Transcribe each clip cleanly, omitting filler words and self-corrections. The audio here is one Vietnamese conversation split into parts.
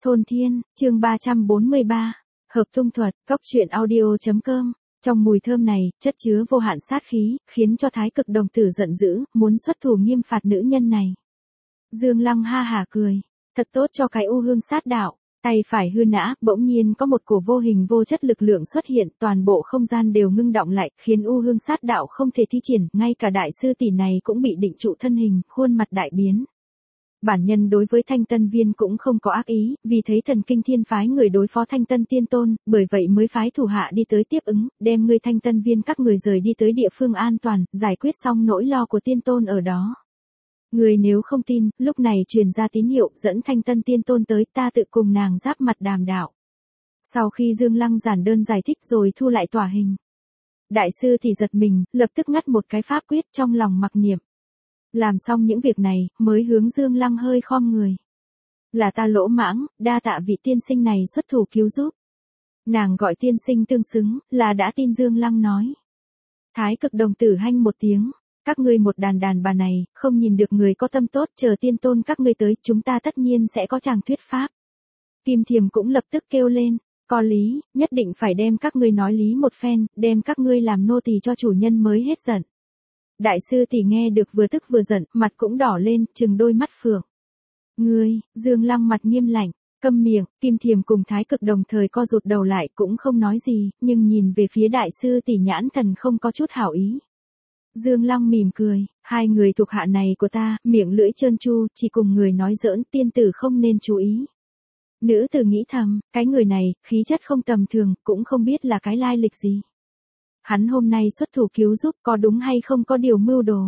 Thôn Thiên, chương 343, Hợp tung thuật, Cóc truyện audio.com. Trong mùi thơm này, chất chứa vô hạn sát khí, khiến cho Thái Cực đồng tử giận dữ, muốn xuất thủ nghiêm phạt nữ nhân này. Dương Lăng ha hả cười, thật tốt cho cái u hương sát đạo. Tay phải hư nã, bỗng nhiên có một cổ vô hình vô chất lực lượng xuất hiện, toàn bộ không gian đều ngưng động lại, khiến u hương sát đạo không thể thi triển, ngay cả đại sư tỷ này cũng bị định trụ thân hình, khuôn mặt đại biến. Bản nhân đối với Thanh Tân Viên cũng không có ác ý, vì thấy Thần Kinh Thiên phái người đối phó Thanh Tân Tiên Tôn, bởi vậy mới phái thủ hạ đi tới tiếp ứng, đem ngươi Thanh Tân Viên các người rời đi tới địa phương an toàn, giải quyết xong nỗi lo của Tiên Tôn ở đó. Người nếu không tin, lúc này truyền ra tín hiệu, dẫn Thanh Tân Tiên Tôn tới, ta tự cùng nàng giáp mặt đàm đạo. Sau khi Dương Lăng giản đơn giải thích rồi thu lại tỏa hình. Đại sư thì giật mình, lập tức ngắt một cái pháp quyết trong lòng mặc niệm. Làm xong những việc này, mới hướng Dương Lăng hơi khom người. Là ta lỗ mãng, đa tạ vị tiên sinh này xuất thủ cứu giúp. Nàng gọi tiên sinh tương xứng, là đã tin Dương Lăng nói. Thái Cực đồng tử hanh một tiếng. Các ngươi một đàn bà này, không nhìn được người có tâm tốt, chờ Tiên Tôn các ngươi tới, chúng ta tất nhiên sẽ có chàng thuyết pháp. Kim Thiềm cũng lập tức kêu lên, có lý, nhất định phải đem các ngươi nói lý một phen, đem các ngươi làm nô tỳ cho chủ nhân mới hết giận. Đại sư tỷ nghe được vừa tức vừa giận, mặt cũng đỏ lên, trừng đôi mắt phượng. Ngươi, Dương Lăng mặt nghiêm lạnh, câm miệng. Kim Thiềm cùng Thái Cực đồng thời co rụt đầu lại cũng không nói gì, nhưng nhìn về phía đại sư tỷ nhãn thần không có chút hảo ý. Dương Lăng mỉm cười, hai người thuộc hạ này của ta, miệng lưỡi trơn tru, chỉ cùng người nói giỡn, tiên tử không nên chú ý. Nữ tử nghĩ thầm, cái người này, khí chất không tầm thường, cũng không biết là cái lai lịch gì. Hắn hôm nay xuất thủ cứu giúp, có đúng hay không có điều mưu đồ.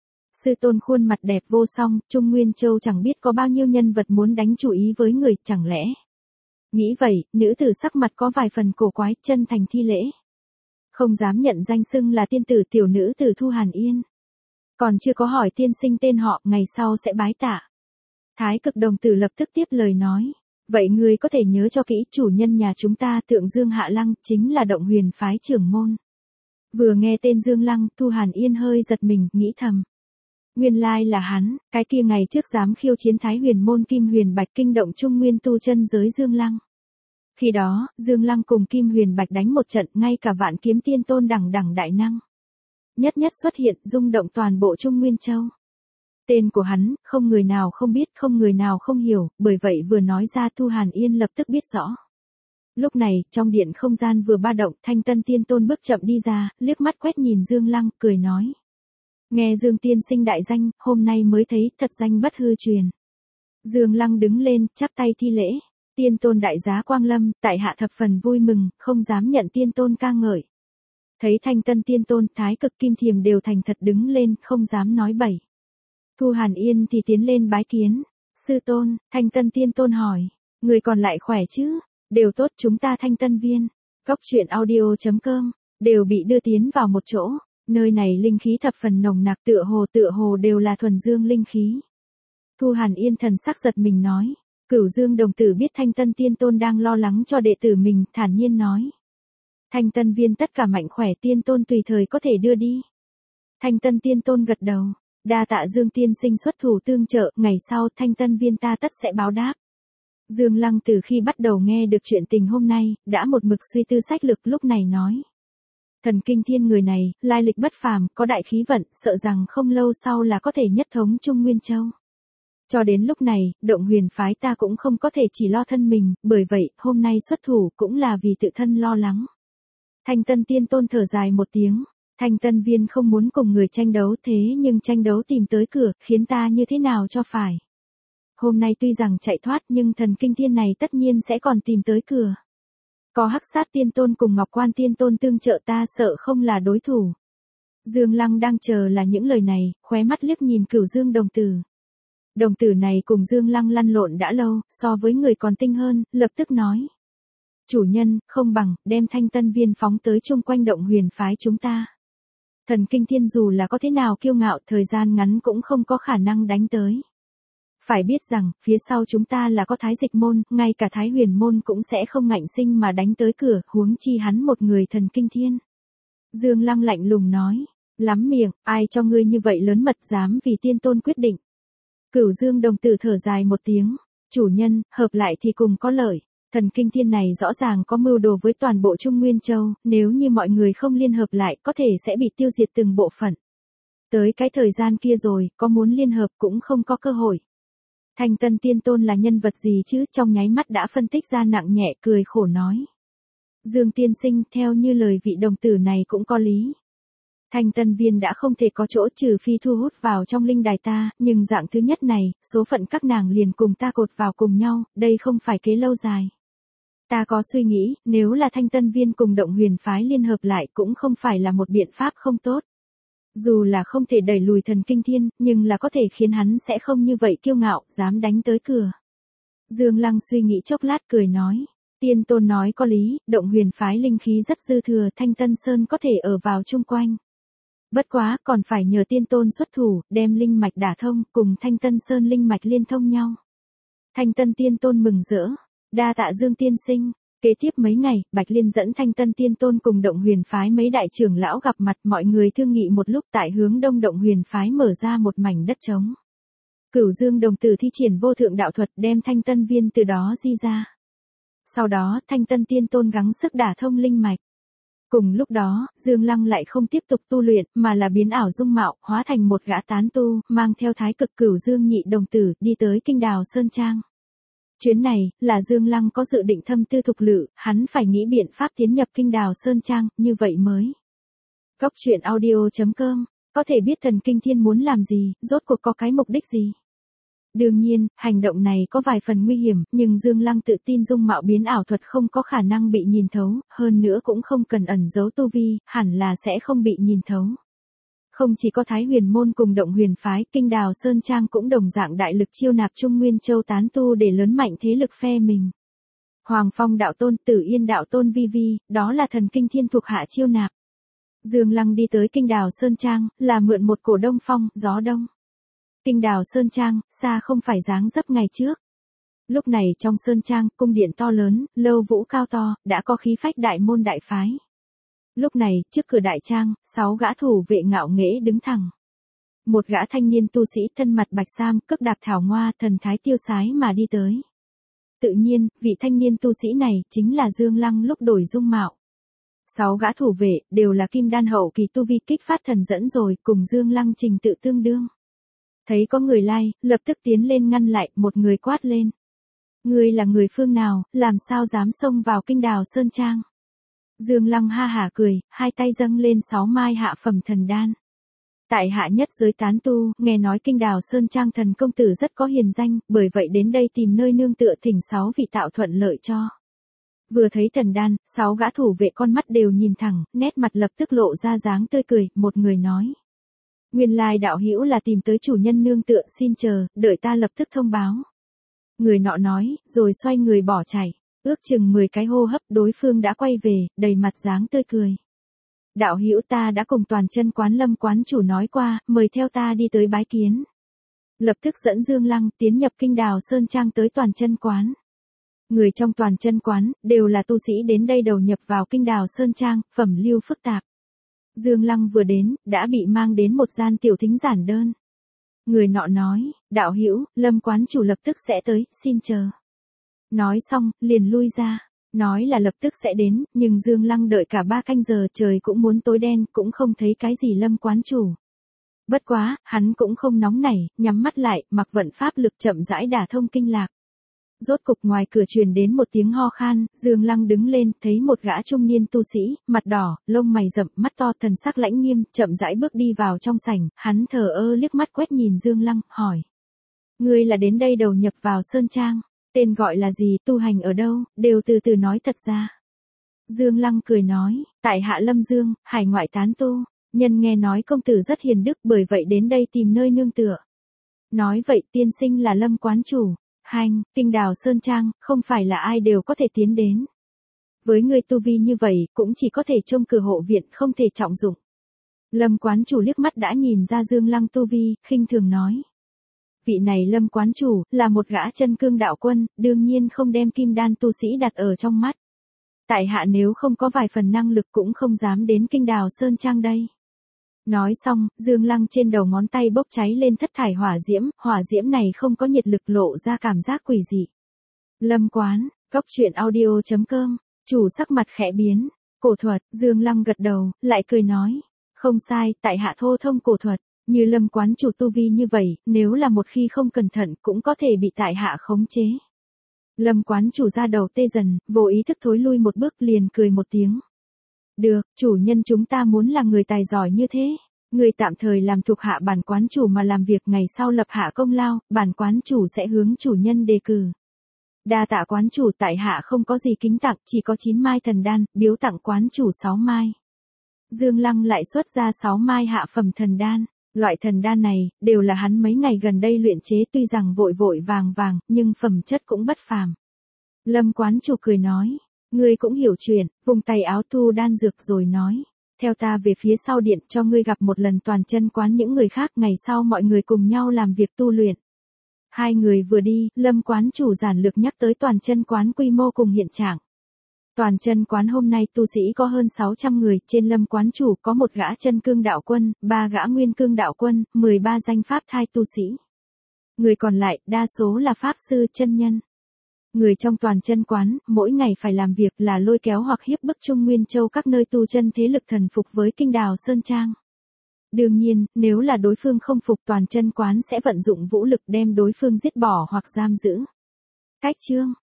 Sư tôn khuôn mặt đẹp vô song, Trung Nguyên Châu chẳng biết có bao nhiêu nhân vật muốn đánh chủ ý với người, chẳng lẽ. Nghĩ vậy, nữ tử sắc mặt có vài phần cổ quái, chân thành thi lễ. Không dám nhận danh xưng là tiên tử, tiểu nữ tử Thu Hàn Yên. Còn chưa có hỏi tiên sinh tên họ, ngày sau sẽ bái tạ. Thái Cực đồng tử lập tức tiếp lời nói. Vậy ngươi có thể nhớ cho kỹ, chủ nhân nhà chúng ta Thượng Dương Hạ Lăng, chính là Động Huyền phái trưởng môn. Vừa nghe tên Dương Lăng, Thu Hàn Yên hơi giật mình, nghĩ thầm. Nguyên lai là hắn, cái kia ngày trước dám khiêu chiến Thái Huyền môn Kim Huyền Bạch kinh động Trung Nguyên tu chân giới Dương Lăng. Khi đó, Dương Lăng cùng Kim Huyền Bạch đánh một trận, ngay cả Vạn Kiếm Tiên Tôn đẳng đại năng. Nhất nhất xuất hiện, rung động toàn bộ Trung Nguyên Châu. Tên của hắn, không người nào không biết, không người nào không hiểu, bởi vậy vừa nói ra Thu Hàn Yên lập tức biết rõ. Lúc này, trong điện không gian vừa ba động, Thanh Tân Tiên Tôn bước chậm đi ra, liếc mắt quét nhìn Dương Lăng, cười nói. Nghe Dương tiên sinh đại danh, hôm nay mới thấy, thật danh bất hư truyền. Dương Lăng đứng lên, chắp tay thi lễ. Tiên Tôn đại giá quang lâm, tại hạ thập phần vui mừng, không dám nhận Tiên Tôn ca ngợi. Thấy Thanh Tân Tiên Tôn, Thái Cực Kim Thiềm đều thành thật đứng lên, không dám nói bậy. Thu Hàn Yên thì tiến lên bái kiến. Sư Tôn, Thanh Tân Tiên Tôn hỏi. Người còn lại khỏe chứ? Đều tốt, chúng ta Thanh Tân Viên. Cóc truyện audio.com. Đều bị đưa tiến vào một chỗ. Nơi này linh khí thập phần nồng nặc, tựa hồ đều là thuần dương linh khí. Thu Hàn Yên thần sắc giật mình nói. Cửu Dương đồng tử biết Thanh Tân Tiên Tôn đang lo lắng cho đệ tử mình, thản nhiên nói. Thanh Tân Viên tất cả mạnh khỏe, Tiên Tôn tùy thời có thể đưa đi. Thanh Tân Tiên Tôn gật đầu. Đa tạ Dương tiên sinh xuất thủ tương trợ, ngày sau Thanh Tân Viên ta tất sẽ báo đáp. Dương Lăng từ khi bắt đầu nghe được chuyện tình hôm nay, đã một mực suy tư sách lược, lúc này nói. Thần Kinh Thiên người này, lai lịch bất phàm, có đại khí vận, sợ rằng không lâu sau là có thể nhất thống Trung Nguyên Châu. Cho đến lúc này, Động Huyền phái ta cũng không có thể chỉ lo thân mình, bởi vậy, hôm nay xuất thủ cũng là vì tự thân lo lắng. Thanh Tân Tiên Tôn thở dài một tiếng. Thanh Tân Viên không muốn cùng người tranh đấu, thế nhưng tranh đấu tìm tới cửa, khiến ta như thế nào cho phải. Hôm nay tuy rằng chạy thoát nhưng Thần Kinh Thiên này tất nhiên sẽ còn tìm tới cửa. Có Hắc Sát Tiên Tôn cùng Ngọc Quan Tiên Tôn tương trợ, ta sợ không là đối thủ. Dương Lăng đang chờ là những lời này, khóe mắt liếc nhìn Cửu Dương đồng tử. Đồng tử này cùng Dương Lăng lăn lộn đã lâu, so với người còn tinh hơn, lập tức nói. Chủ nhân, không bằng, đem Thanh Tân Viên phóng tới chung quanh Động Huyền phái chúng ta. Thần Kinh Thiên dù là có thế nào kiêu ngạo, thời gian ngắn cũng không có khả năng đánh tới. Phải biết rằng, phía sau chúng ta là có Thái Dịch môn, ngay cả Thái Huyền môn cũng sẽ không ngạnh sinh mà đánh tới cửa, huống chi hắn một người Thần Kinh Thiên. Dương Lăng lạnh lùng nói, lắm miệng, ai cho ngươi như vậy lớn mật dám vì Tiên Tôn quyết định. Cửu Dương đồng tử thở dài một tiếng, Chủ nhân, hợp lại thì cùng có lợi. Thần kinh thiên này rõ ràng có mưu đồ với toàn bộ Trung Nguyên Châu, nếu như mọi người không liên hợp lại có thể sẽ bị tiêu diệt từng bộ phận. Tới cái thời gian kia rồi, có muốn liên hợp cũng không có cơ hội. Thanh Tân Tiên Tôn là nhân vật gì chứ, trong nháy mắt đã phân tích ra nặng nhẹ, cười khổ nói. Dương tiên sinh, theo như lời vị đồng tử này cũng có lý. Thanh Tân Viên đã không thể có chỗ trừ phi thu hút vào trong linh đài ta, nhưng dạng thứ nhất này, số phận các nàng liền cùng ta cột vào cùng nhau, đây không phải kế lâu dài. Ta có suy nghĩ, nếu là Thanh Tân Viên cùng Động Huyền phái liên hợp lại cũng không phải là một biện pháp không tốt. Dù là không thể đẩy lùi thần kinh thiên, nhưng là có thể khiến hắn sẽ không như vậy kiêu ngạo, dám đánh tới cửa. Dương Lăng suy nghĩ chốc lát cười nói. Tiên Tôn nói có lý, Động Huyền phái linh khí rất dư thừa, Thanh Tân Sơn có thể ở vào chung quanh. Bất quá, còn phải nhờ Tiên Tôn xuất thủ, đem linh mạch đả thông, cùng Thanh Tân Sơn linh mạch liên thông nhau. Thanh Tân Tiên Tôn mừng rỡ. Đa tạ Dương tiên sinh. Kế tiếp mấy ngày, Bạch Liên dẫn Thanh Tân Tiên Tôn cùng Động Huyền phái mấy đại trưởng lão gặp mặt, mọi người thương nghị một lúc, tại hướng đông Động Huyền phái mở ra một mảnh đất trống. Cửu Dương đồng tử thi triển vô thượng đạo thuật đem Thanh Tân Viên từ đó di ra. Sau đó, Thanh Tân Tiên Tôn gắng sức đả thông linh mạch. Cùng lúc đó, Dương Lăng lại không tiếp tục tu luyện, mà là biến ảo dung mạo, hóa thành một gã tán tu, mang theo thái cực Cửu Dương nhị đồng tử, đi tới Kinh Đào Sơn Trang. Chuyến này, là Dương Lăng có dự định thâm tư thục lự, hắn phải nghĩ biện pháp tiến nhập Kinh Đào Sơn Trang, như vậy mới. Góc truyện audio.com, có thể biết thần kinh thiên muốn làm gì, rốt cuộc có cái mục đích gì. Đương nhiên, hành động này có vài phần nguy hiểm, nhưng Dương Lăng tự tin dung mạo biến ảo thuật không có khả năng bị nhìn thấu, hơn nữa cũng không cần ẩn giấu tu vi, hẳn là sẽ không bị nhìn thấu. Không chỉ có Thái Huyền Môn cùng Động Huyền phái, Kinh Đào Sơn Trang cũng đồng dạng đại lực chiêu nạp Trung Nguyên Châu tán tu để lớn mạnh thế lực phe mình. Hoàng Phong đạo tôn, Tử Yên đạo tôn vi vi, đó là thần kinh thiên thuộc hạ chiêu nạp. Dương Lăng đi tới Kinh Đào Sơn Trang, là mượn một cổ đông phong, gió đông. Kinh Đào Sơn Trang, xa không phải dáng dấp ngày trước. Lúc này trong Sơn Trang, cung điện to lớn, lâu vũ cao to, đã có khí phách đại môn đại phái. Lúc này, trước cửa đại trang, 6 gã thủ vệ ngạo nghễ đứng thẳng. Một gã thanh niên tu sĩ thân mặt bạch sam, cước đạp thảo ngoa, thần thái tiêu sái mà đi tới. Tự nhiên, vị thanh niên tu sĩ này, chính là Dương Lăng lúc đổi dung mạo. 6 gã thủ vệ, đều là kim đan hậu kỳ tu vi kích phát thần dẫn rồi, cùng Dương Lăng trình tự tương đương. Thấy có người lai, lập tức tiến lên ngăn lại, một người quát lên. Ngươi là người phương nào, làm sao dám xông vào Kinh Đào Sơn Trang? Dương Lăng ha hả cười, hai tay dâng lên 6 mai hạ phẩm thần đan. Tại hạ nhất giới tán tu, nghe nói Kinh Đào Sơn Trang thần công tử rất có hiền danh, bởi vậy đến đây tìm nơi nương tựa thỉnh 6 vị tạo thuận lợi cho. Vừa thấy thần đan, 6 gã thủ vệ con mắt đều nhìn thẳng, nét mặt lập tức lộ ra dáng tươi cười, một người nói. Nguyên lai đạo hữu là tìm tới chủ nhân nương tựa, xin chờ, đợi ta lập tức thông báo. Người nọ nói, rồi xoay người bỏ chạy. Ước chừng 10 cái hô hấp đối phương đã quay về, đầy mặt dáng tươi cười. Đạo hữu ta đã cùng Toàn Chân quán Lâm quán chủ nói qua, mời theo ta đi tới bái kiến. Lập tức dẫn Dương Lăng tiến nhập Kinh Đào Sơn Trang tới Toàn Chân quán. Người trong Toàn Chân quán, đều là tu sĩ đến đây đầu nhập vào Kinh Đào Sơn Trang, phẩm lưu phức tạp. Dương Lăng vừa đến, đã bị mang đến một gian tiểu thính giản đơn. Người nọ nói, đạo hữu, Lâm quán chủ lập tức sẽ tới, xin chờ. Nói xong, liền lui ra. Nói là lập tức sẽ đến, nhưng Dương Lăng đợi cả 3 canh giờ trời cũng muốn tối đen, cũng không thấy cái gì Lâm quán chủ. Bất quá, hắn cũng không nóng nảy, nhắm mắt lại, mặc vận pháp lực chậm rãi đả thông kinh lạc. Rốt cục ngoài cửa truyền đến một tiếng ho khan, Dương Lăng đứng lên, thấy một gã trung niên tu sĩ, mặt đỏ, lông mày rậm, mắt to, thần sắc lãnh nghiêm, chậm rãi bước đi vào trong sảnh, hắn thờ ơ liếc mắt quét nhìn Dương Lăng, hỏi. Ngươi là đến đây đầu nhập vào Sơn Trang, tên gọi là gì, tu hành ở đâu, đều từ từ nói thật ra. Dương Lăng cười nói, tại hạ Lâm Dương, hải ngoại tán tu, nhân nghe nói công tử rất hiền đức bởi vậy đến đây tìm nơi nương tựa. Nói vậy tiên sinh là Lâm quán chủ. Hành, Kinh Đào Sơn Trang, không phải là ai đều có thể tiến đến. Với người tu vi như vậy, cũng chỉ có thể trông cửa hộ viện, không thể trọng dụng. Lâm quán chủ liếc mắt đã nhìn ra Dương Lăng tu vi, khinh thường nói. Vị này Lâm quán chủ, là một gã chân cương đạo quân, đương nhiên không đem kim đan tu sĩ đặt ở trong mắt. Tại hạ nếu không có vài phần năng lực cũng không dám đến Kinh Đào Sơn Trang đây. Nói xong, Dương Lăng trên đầu ngón tay bốc cháy lên thất thải hỏa diễm này không có nhiệt lực lộ ra cảm giác quỷ dị. Lâm Quán, Cốc Truyện Audio.com, chủ sắc mặt khẽ biến, cổ thuật, Dương Lăng gật đầu, lại cười nói, không sai, tại hạ thô thông cổ thuật, như Lâm Quán chủ tu vi như vậy, nếu là một khi không cẩn thận cũng có thể bị tại hạ khống chế. Lâm Quán chủ ra đầu tê dần, vô ý thức thối lui một bước liền cười một tiếng. Được, chủ nhân chúng ta muốn là người tài giỏi như thế. Người tạm thời làm thuộc hạ bản quán chủ mà làm việc ngày sau lập hạ công lao, bản quán chủ sẽ hướng chủ nhân đề cử. Đa tạ quán chủ, tại hạ không có gì kính tặng, chỉ có 9 mai thần đan, biếu tặng quán chủ 6 mai. Dương Lăng lại xuất ra 6 mai hạ phẩm thần đan. Loại thần đan này, đều là hắn mấy ngày gần đây luyện chế, tuy rằng vội vội vàng, nhưng phẩm chất cũng bất phàm. Lâm quán chủ cười nói, ngươi cũng hiểu chuyện, vùng tay áo thu đan dược rồi nói, theo ta về phía sau điện cho ngươi gặp một lần toàn chân quán những người khác, ngày sau mọi người cùng nhau làm việc tu luyện. Hai người vừa đi, Lâm quán chủ giản lược nhắc tới toàn chân quán quy mô cùng hiện trạng. Toàn chân quán hôm nay tu sĩ có hơn 600 người, trên Lâm quán chủ có một gã chân cương đạo quân, 3 gã nguyên cương đạo quân, 13 danh pháp thai tu sĩ. Người còn lại, đa số là pháp sư chân nhân. Người trong toàn chân quán, mỗi ngày phải làm việc là lôi kéo hoặc hiếp bức Trung Nguyên Châu các nơi tu chân thế lực thần phục với kinh đào Sơn Trang. Đương nhiên, nếu là đối phương không phục, toàn chân quán sẽ vận dụng vũ lực đem đối phương giết bỏ hoặc giam giữ. Cách chương